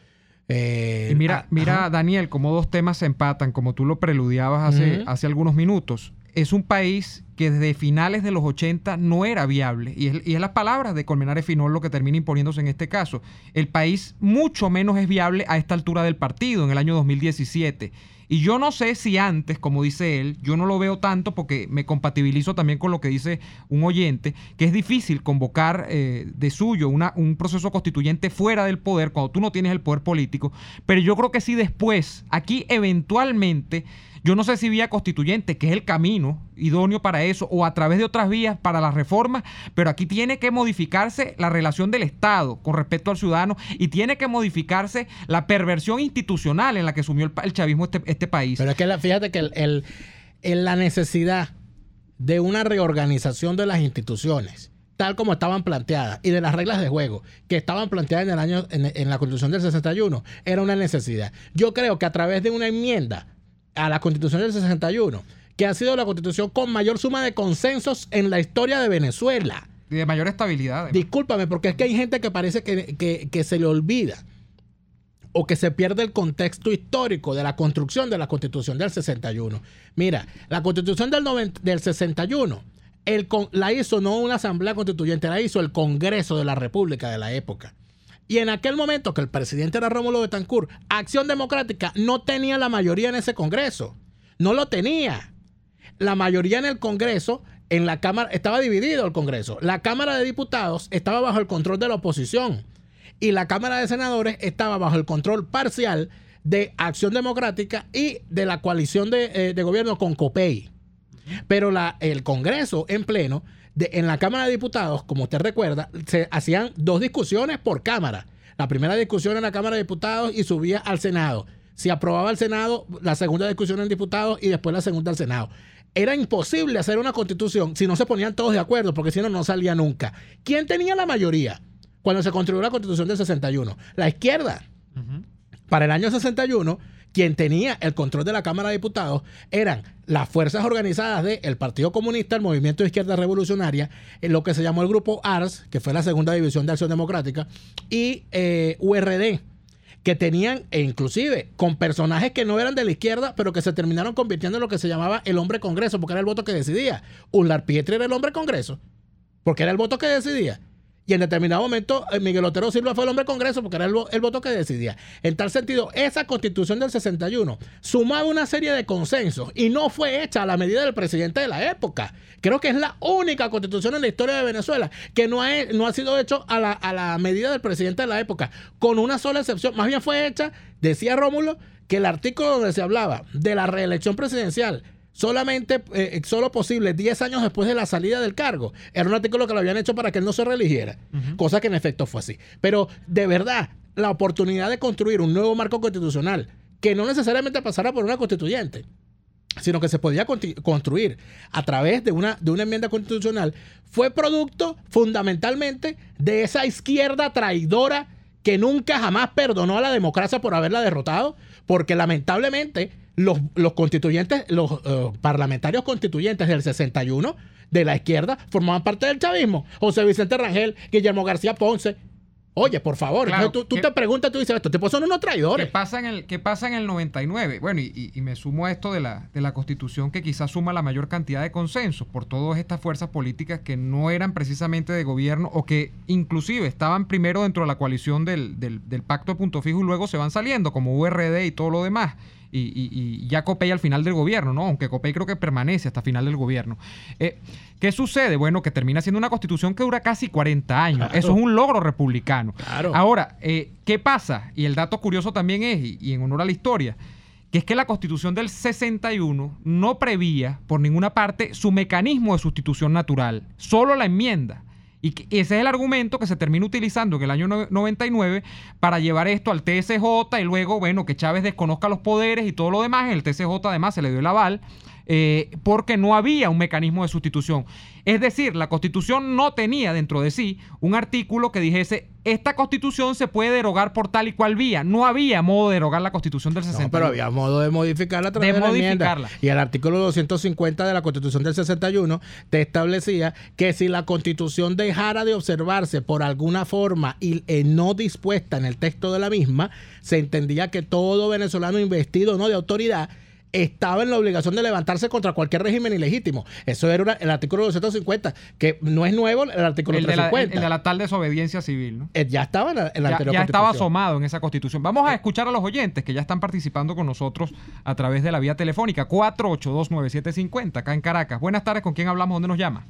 Y mira, Daniel, como dos temas se empatan, como tú lo preludiabas hace algunos minutos. Es un país que desde finales de los 80 no era viable. Y es las palabras de Colmenares Finol lo que termina imponiéndose en este caso. El país mucho menos es viable a esta altura del partido, en el año 2017. Y yo no sé si antes, como dice él, yo no lo veo tanto porque me compatibilizo también con lo que dice un oyente, que es difícil convocar de suyo un proceso constituyente fuera del poder cuando tú no tienes el poder político. Pero yo creo que sí después, aquí eventualmente, yo no sé si vía constituyente, que es el camino idóneo para eso, o a través de otras vías para las reformas, pero aquí tiene que modificarse la relación del Estado con respecto al ciudadano y tiene que modificarse la perversión institucional en la que sumió el chavismo este país. Pero es que fíjate que la necesidad de una reorganización de las instituciones, tal como estaban planteadas, y de las reglas de juego que estaban planteadas en la Constitución del 61, era una necesidad. Yo creo que a través de una enmienda a la Constitución del 61, que ha sido la Constitución con mayor suma de consensos en la historia de Venezuela. Y de mayor estabilidad. Además. Discúlpame, porque es que hay gente que parece que se le olvida o que se pierde el contexto histórico de la construcción de la Constitución del 61. Mira, la Constitución del 61 la hizo no una Asamblea Constituyente, la hizo el Congreso de la República de la época. Y en aquel momento que el presidente era Rómulo Betancourt, Acción Democrática no tenía la mayoría en ese Congreso. No lo tenía. La mayoría en el Congreso, en la Cámara, estaba dividido el Congreso. La Cámara de Diputados estaba bajo el control de la oposición. Y la Cámara de Senadores estaba bajo el control parcial de Acción Democrática y de la coalición de gobierno con COPEI. Pero el Congreso en pleno, en la Cámara de Diputados, como usted recuerda, se hacían 2 discusiones por Cámara. La primera discusión en la Cámara de Diputados y subía al Senado. Si aprobaba el Senado, la segunda discusión en Diputados y después la segunda al Senado. Era imposible hacer una constitución si no se ponían todos de acuerdo, porque si no, no salía nunca. ¿Quién tenía la mayoría cuando se construyó la Constitución del 61? La izquierda. Para el año 61... quien tenía el control de la Cámara de Diputados eran las fuerzas organizadas del Partido Comunista, el Movimiento de Izquierda Revolucionaria, lo que se llamó el Grupo ARS, que fue la segunda división de Acción Democrática, y URD, que tenían, e inclusive, con personajes que no eran de la izquierda, pero que se terminaron convirtiendo en lo que se llamaba el hombre Congreso, porque era el voto que decidía. Uslar Pietri era el hombre Congreso, porque era el voto que decidía. Y en determinado momento Miguel Otero Silva fue el hombre Congreso porque era el voto que decidía. En tal sentido, esa Constitución del 61 sumaba una serie de consensos y no fue hecha a la medida del presidente de la época. Creo que es la única Constitución en la historia de Venezuela que no ha sido hecho a la medida del presidente de la época, con una sola excepción. Más bien fue hecha, decía Rómulo, que el artículo donde se hablaba de la reelección presidencial solo posible 10 años después de la salida del cargo. Era un artículo que lo habían hecho para que él no se reeligiera, cosa que en efecto fue así. Pero de verdad, la oportunidad de construir un nuevo marco constitucional que no necesariamente pasara por una constituyente, sino que se podía construir a través de una enmienda constitucional, fue producto fundamentalmente de esa izquierda traidora que nunca jamás perdonó a la democracia por haberla derrotado, porque lamentablemente los constituyentes, los parlamentarios constituyentes del 61 de la izquierda formaban parte del chavismo. José Vicente Rangel, Guillermo García Ponce. Oye, por favor, claro, tú te preguntas, tú dices, estos tipos son unos traidores. ¿Qué pasa en el 99? Bueno, y me sumo a esto de la Constitución, que quizás suma la mayor cantidad de consensos por todas estas fuerzas políticas que no eran precisamente de gobierno, o que inclusive estaban primero dentro de la coalición del Pacto de Punto Fijo y luego se van saliendo, como URD y todo lo demás. Y ya Copey al final del gobierno, ¿no? Aunque Copey creo que permanece hasta final del gobierno. ¿Qué sucede? Bueno, que termina siendo una constitución que dura casi 40 años. Claro. Eso es un logro republicano. Claro. Ahora, ¿qué pasa? Y el dato curioso también es, y en honor a la historia, que es que la constitución del 61 no prevía por ninguna parte su mecanismo de sustitución natural, solo la enmienda. Y ese es el argumento que se termina utilizando en el año 99 para llevar esto al TSJ y luego, bueno, que Chávez desconozca los poderes y todo lo demás. En el TSJ además se le dio el aval porque no había un mecanismo de sustitución. Es decir, la Constitución no tenía dentro de sí un artículo que dijese esta Constitución se puede derogar por tal y cual vía. No había modo de derogar la Constitución del 61. No, pero había modo de modificarla a través de la enmienda. Y el artículo 250 de la Constitución del 61 te establecía que si la Constitución dejara de observarse por alguna forma y no dispuesta en el texto de la misma, se entendía que todo venezolano investido no de autoridad estaba en la obligación de levantarse contra cualquier régimen ilegítimo. Eso era el artículo 250, que no es nuevo el artículo 350. El de la tal desobediencia civil, ¿no? Ya estaba en la anterior Constitución. Ya estaba asomado en esa Constitución. Vamos a escuchar a los oyentes que ya están participando con nosotros a través de la vía telefónica 4829750 acá en Caracas. Buenas tardes, ¿con quién hablamos? ¿Dónde nos llama?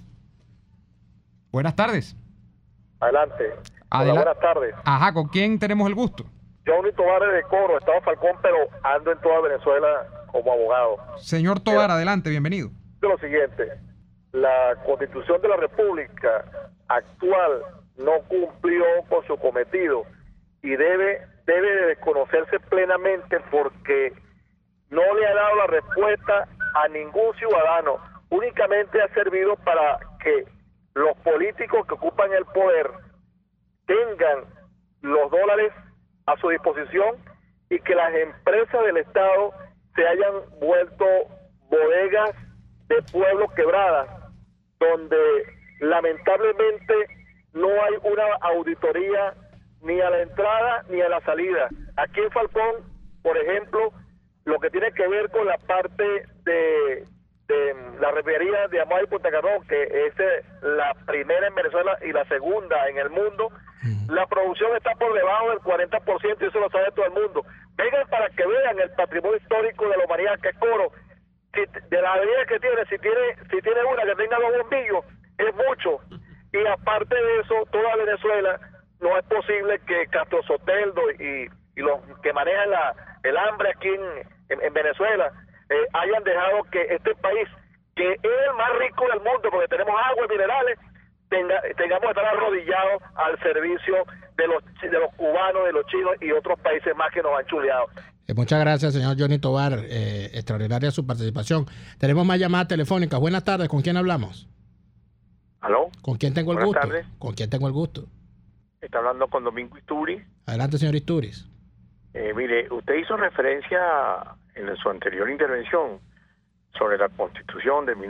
Buenas tardes. Adelante. Hola, buenas tardes. Ajá, ¿con quién tenemos el gusto? Johnny Tovar de Coro, Estado Falcón, pero ando en toda Venezuela como abogado. Señor Tovar, adelante, bienvenido. Lo siguiente, la Constitución de la República actual no cumplió con su cometido y debe de desconocerse plenamente porque no le ha dado la respuesta a ningún ciudadano. Únicamente ha servido para que los políticos que ocupan el poder tengan los dólares a su disposición y que las empresas del Estado se hayan vuelto bodegas de pueblos quebradas, donde lamentablemente no hay una auditoría ni a la entrada ni a la salida. Aquí en Falcón, por ejemplo, lo que tiene que ver con la parte de la refinería de Amado y Punta Cardón, que es la primera en Venezuela y la segunda en el mundo, la producción está por debajo del 40% y eso lo sabe todo el mundo. Vengan para que vean el patrimonio histórico de la humanidad que es Coro. De las avenidas que tiene, si tiene una que tenga 2 bombillos, es mucho. Y aparte de eso, toda Venezuela, no es posible que Castro Soteldo y los que manejan el hambre aquí en Venezuela hayan dejado que este país, que es el más rico del mundo porque tenemos agua y minerales, tengamos que estar arrodillados al servicio de los cubanos, de los chinos y otros países más que nos han chuleado. Muchas gracias, señor Johnny Tovar. Extraordinaria su participación. Tenemos más llamadas telefónicas. Buenas tardes. ¿Con quién hablamos? ¿Aló? ¿Con quién tengo el gusto? Buenas tardes. ¿Con quién tengo el gusto? Está hablando con Domingo Isturiz. Adelante, señor Isturiz. Mire, usted hizo referencia en su anterior intervención sobre la Constitución de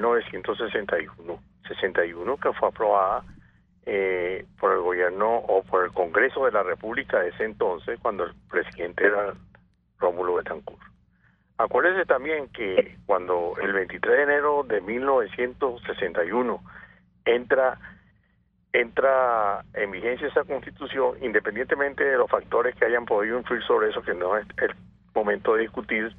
1961, que fue aprobada por el gobierno o por el Congreso de la República de ese entonces, cuando el presidente era Rómulo Betancourt. Acuérdese también que cuando el 23 de enero de 1961 entra en vigencia esa Constitución, independientemente de los factores que hayan podido influir sobre eso, que no es el momento de discutir,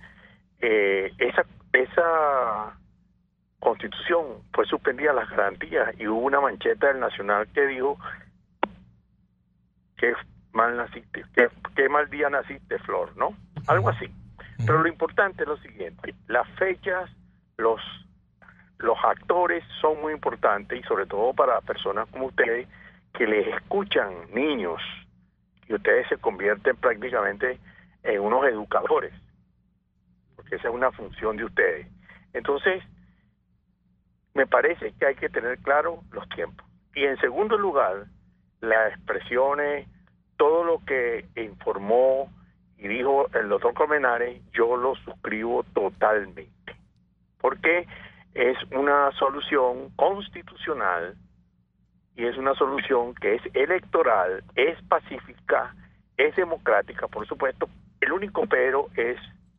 esa Constitución fue suspendida las garantías y hubo una mancheta del Nacional que dijo que mal naciste, que mal día naciste, Flor, ¿no? Algo así. Pero lo importante es lo siguiente: las fechas los actores son muy importantes, y sobre todo para personas como ustedes que les escuchan, niños, y ustedes se convierten prácticamente en unos educadores, porque esa es una función de ustedes. Entonces, me parece que hay que tener claro los tiempos. Y en segundo lugar, las expresiones, todo lo que informó y dijo el doctor Colmenares, yo lo suscribo totalmente, porque es una solución constitucional y es una solución que es electoral, es pacífica, es democrática, por supuesto. El único pero es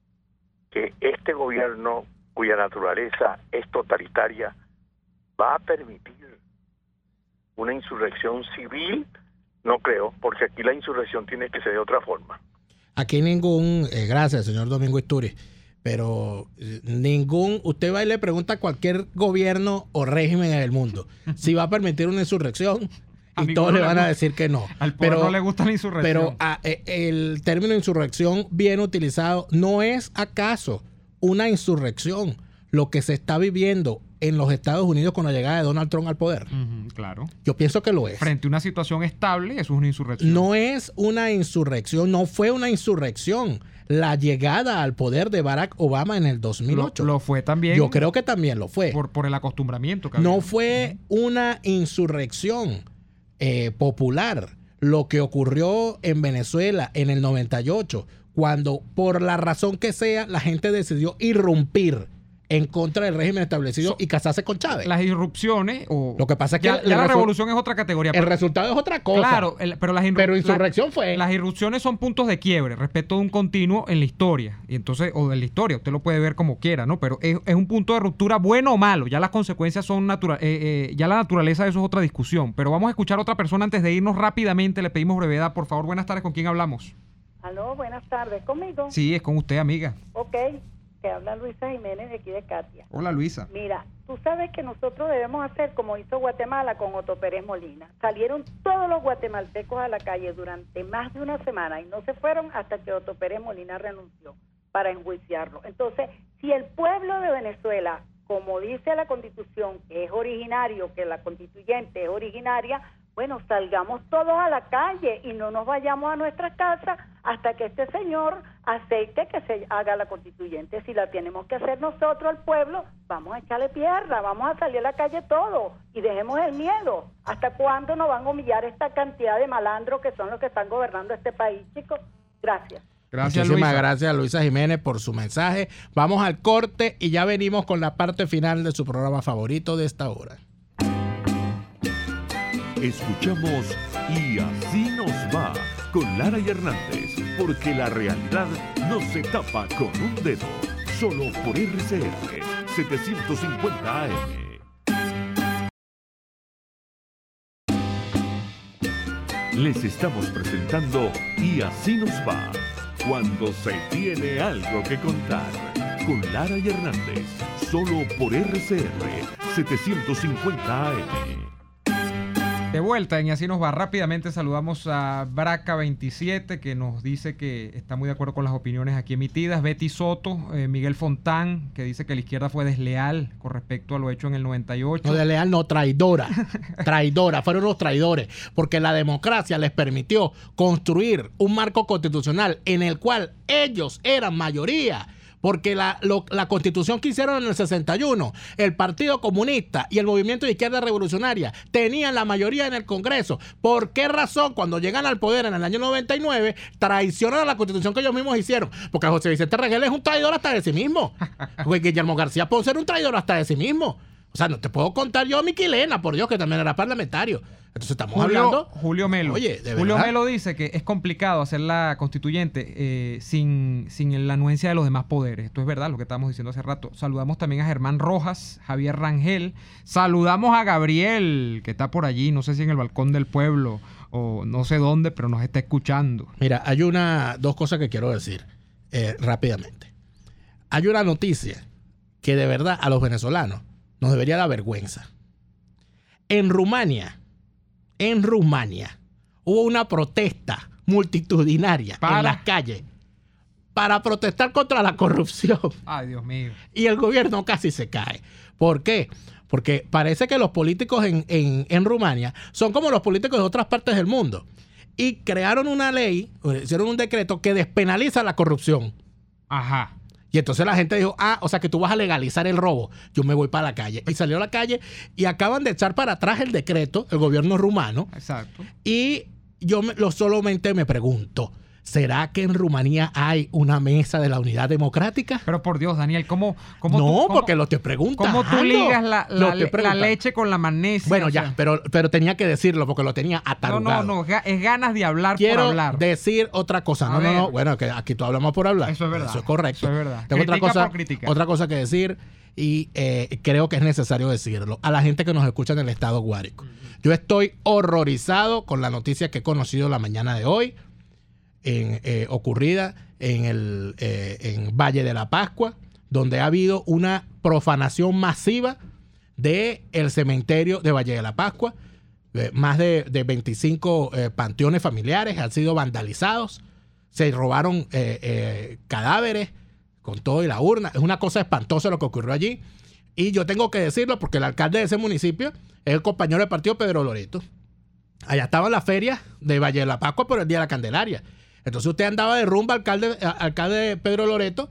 que este gobierno, cuya naturaleza es totalitaria, va a permitir una insurrección civil. No creo, porque aquí la insurrección tiene que ser de otra forma. Aquí ningún, gracias señor Domingo Isturiz, pero usted va y le pregunta a cualquier gobierno o régimen en el mundo si va a permitir una insurrección y todos le van a decir que no. Al pueblo no le gusta la insurrección. Pero el término insurrección bien utilizado no es acaso una insurrección lo que se está viviendo en los Estados Unidos con la llegada de Donald Trump al poder. Claro. Yo pienso que lo es. Frente a una situación estable, eso es una insurrección. No es una insurrección, no fue una insurrección. La llegada al poder de Barack Obama en el 2008. Lo fue también. Yo creo que también lo fue. Por el acostumbramiento que había. No fue una insurrección popular lo que ocurrió en Venezuela en el 98, cuando por la razón que sea la gente decidió irrumpir en contra del régimen establecido y casarse con Chávez. Las irrupciones lo que pasa es que ya la revolución es otra categoría. El resultado es otra cosa. Claro, pero insurrección fue. Las irrupciones son puntos de quiebre respecto de un continuo en la historia. Y entonces, o de la historia, usted lo puede ver como quiera, ¿no? Pero es un punto de ruptura bueno o malo. Ya las consecuencias son ya la naturaleza de eso es otra discusión. Pero vamos a escuchar a otra persona antes de irnos rápidamente. Le pedimos brevedad, por favor. Buenas tardes, ¿con quién hablamos? Aló, buenas tardes, ¿conmigo? Sí, es con usted, amiga. Ok, que habla Luisa Jiménez de aquí de Katia. Hola, Luisa. Mira, tú sabes que nosotros debemos hacer como hizo Guatemala con Otto Pérez Molina. Salieron todos los guatemaltecos a la calle durante más de una semana y no se fueron hasta que Otto Pérez Molina renunció para enjuiciarlo. Entonces, si el pueblo de Venezuela, como dice la Constitución, que es originario, que la constituyente es originaria, bueno, salgamos todos a la calle y no nos vayamos a nuestras casas hasta que este señor acepte que se haga la constituyente. Si la tenemos que hacer nosotros, el pueblo, vamos a echarle tierra, vamos a salir a la calle todos y dejemos el miedo. ¿Hasta cuándo nos van a humillar esta cantidad de malandros que son los que están gobernando este país, chicos? Gracias. Muchísimas gracias, Luisa Jiménez, por su mensaje. Vamos al corte y ya venimos con la parte final de su programa favorito de esta hora. Escuchamos Y Así Nos Va con Lara y Hernández, porque la realidad no se tapa con un dedo. Solo por RCR 750 AM. Les estamos presentando Y Así Nos Va, cuando se tiene algo que contar, con Lara y Hernández, solo por RCR 750 AM. De vuelta en Y Así Nos Va. Rápidamente saludamos a Braca27, que nos dice que está muy de acuerdo con las opiniones aquí emitidas. Betty Soto, Miguel Fontán, que dice que la izquierda fue desleal con respecto a lo hecho en el 98. No, desleal, no, traidora. Traidora, fueron los traidores. Porque la democracia les permitió construir un marco constitucional en el cual ellos eran mayoría. Porque la constitución que hicieron en el 61, el Partido Comunista y el Movimiento de Izquierda Revolucionaria tenían la mayoría en el Congreso. ¿Por qué razón cuando llegan al poder en el año 99 traicionan a la constitución que ellos mismos hicieron? Porque José Vicente Rangel es un traidor hasta de sí mismo. Guillermo García Ponce era un traidor hasta de sí mismo. O sea, no te puedo contar yo a Miquilena, por Dios, que también era parlamentario. Entonces estamos hablando... Julio Melo. Oye, ¿de Julio verdad? Melo dice que es complicado hacer la constituyente sin la anuencia de los demás poderes. Esto es verdad, lo que estábamos diciendo hace rato. Saludamos también a Germán Rojas, Javier Rangel. Saludamos a Gabriel, que está por allí, no sé si en el balcón del pueblo o no sé dónde, pero nos está escuchando. Mira, hay dos cosas que quiero decir rápidamente. Hay una noticia que de verdad a los venezolanos nos debería dar vergüenza. En Rumania hubo una protesta multitudinaria en las calles para protestar contra la corrupción. Ay, Dios mío. Y el gobierno casi se cae. ¿Por qué? Porque parece que los políticos en Rumania son como los políticos de otras partes del mundo. Y crearon una ley, hicieron un decreto que despenaliza la corrupción. Ajá. Y entonces la gente dijo, o sea que tú vas a legalizar el robo. Yo me voy para la calle. Y salió a la calle y acaban de echar para atrás el decreto, el gobierno rumano. Exacto. Y yo solamente me pregunto, ¿será que en Rumanía hay una mesa de la unidad democrática? Pero por Dios, Daniel, ¿cómo porque lo te preguntando. ¿Cómo tú ligas la leche con la magnesia? Bueno, ya, pero tenía que decirlo porque lo tenía atarugado. No, es ganas de hablar por hablar. Quiero decir otra cosa. No. Bueno, que aquí tú hablamos por hablar. Eso es verdad. Eso es correcto. Eso es verdad. Tengo otra cosa que decir y creo que es necesario decirlo a la gente que nos escucha en el estado Guárico. Yo estoy horrorizado con la noticia que he conocido la mañana de hoy. Ocurrida en Valle de la Pascua, donde ha habido una profanación masiva del cementerio de Valle de la Pascua. Más de 25 panteones familiares han sido vandalizados. Se robaron cadáveres con todo y la urna. Es una cosa espantosa lo que ocurrió allí. Y yo tengo que decirlo porque el alcalde de ese municipio es el compañero del partido Pedro Loreto. Allá estaba en la feria de Valle de la Pascua por el Día de la Candelaria. Entonces usted andaba de rumba, alcalde Pedro Loreto.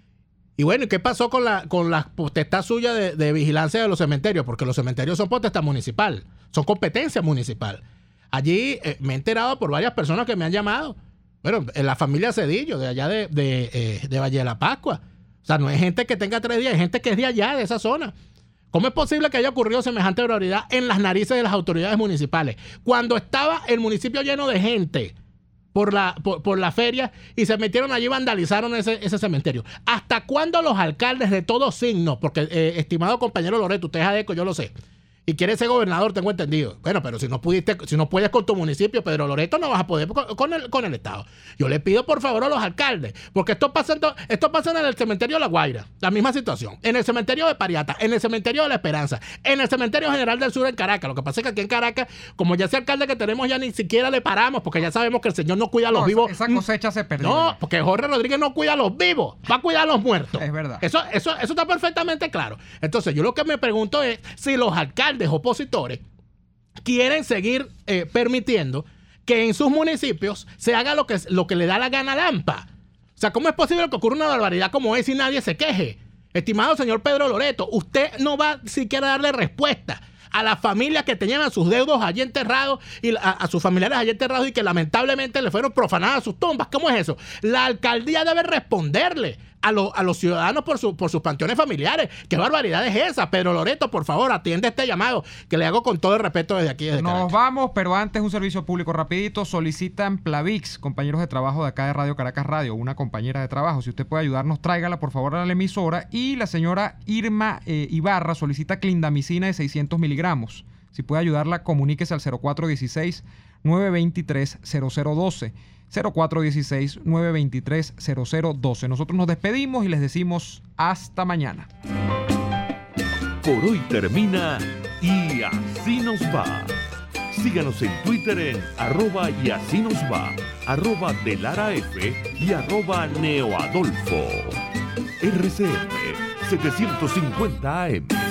Y bueno, ¿qué pasó con la potestad suya de vigilancia de los cementerios? Porque los cementerios son potestad municipal, son competencia municipal. Allí me he enterado por varias personas que me han llamado. Bueno, en la familia Cedillo, de allá de Valle de la Pascua. O sea, no es gente que tenga 3 días, es gente que es de allá, de esa zona. ¿Cómo es posible que haya ocurrido semejante barbaridad en las narices de las autoridades municipales? Cuando estaba el municipio lleno de gente por la feria y se metieron allí y vandalizaron ese cementerio. ¿Hasta cuándo los alcaldes de todos signos? Porque, estimado compañero Loreto, usted es adeco, yo lo sé. Y quiere ser gobernador, tengo entendido. Bueno, pero si no puedes con tu municipio, Pedro Loreto, no vas a poder con el Estado. Yo le pido por favor a los alcaldes, porque esto pasa en el cementerio de La Guaira, la misma situación. En el cementerio de Pariata, en el cementerio de La Esperanza, en el cementerio general del sur en Caracas. Lo que pasa es que aquí en Caracas, como ya ese alcalde que tenemos ya ni siquiera le paramos, porque ya sabemos que el señor no cuida a los vivos. Esa cosecha se perdió. No, porque Jorge Rodríguez no cuida a los vivos, va a cuidar a los muertos. Es verdad. Eso está perfectamente claro. Entonces, yo lo que me pregunto es si los alcaldes opositores quieren seguir permitiendo que en sus municipios se haga lo que le da la gana a Lampa. O sea, ¿cómo es posible que ocurra una barbaridad como esa y nadie se queje? Estimado señor Pedro Loreto, usted no va siquiera a darle respuesta a las familias que tenían a sus deudos allí enterrados y a sus familiares allí enterrados y que lamentablemente le fueron profanadas sus tumbas. ¿Cómo es eso? La alcaldía debe responderle a los ciudadanos por sus panteones familiares. ¿Qué barbaridad es esa? Pedro Loreto, por favor, atiende este llamado que le hago con todo el respeto desde aquí, desde Caracas. Nos vamos, pero antes un servicio público rapidito. Solicitan Plavix, compañeros de trabajo de acá de Radio Caracas Radio, una compañera de trabajo. Si usted puede ayudarnos, tráigala por favor a la emisora. Y la señora Irma Ibarra solicita clindamicina de 600 miligramos. Si puede ayudarla, comuníquese al 0416-923-0012. 0416-923-0012. Nosotros nos despedimos y les decimos hasta mañana. Por hoy termina Y Así Nos Va. Síganos en Twitter en @YASíNosVa, @DeLaraF y @NeoAdolfo. RCF 750 AM.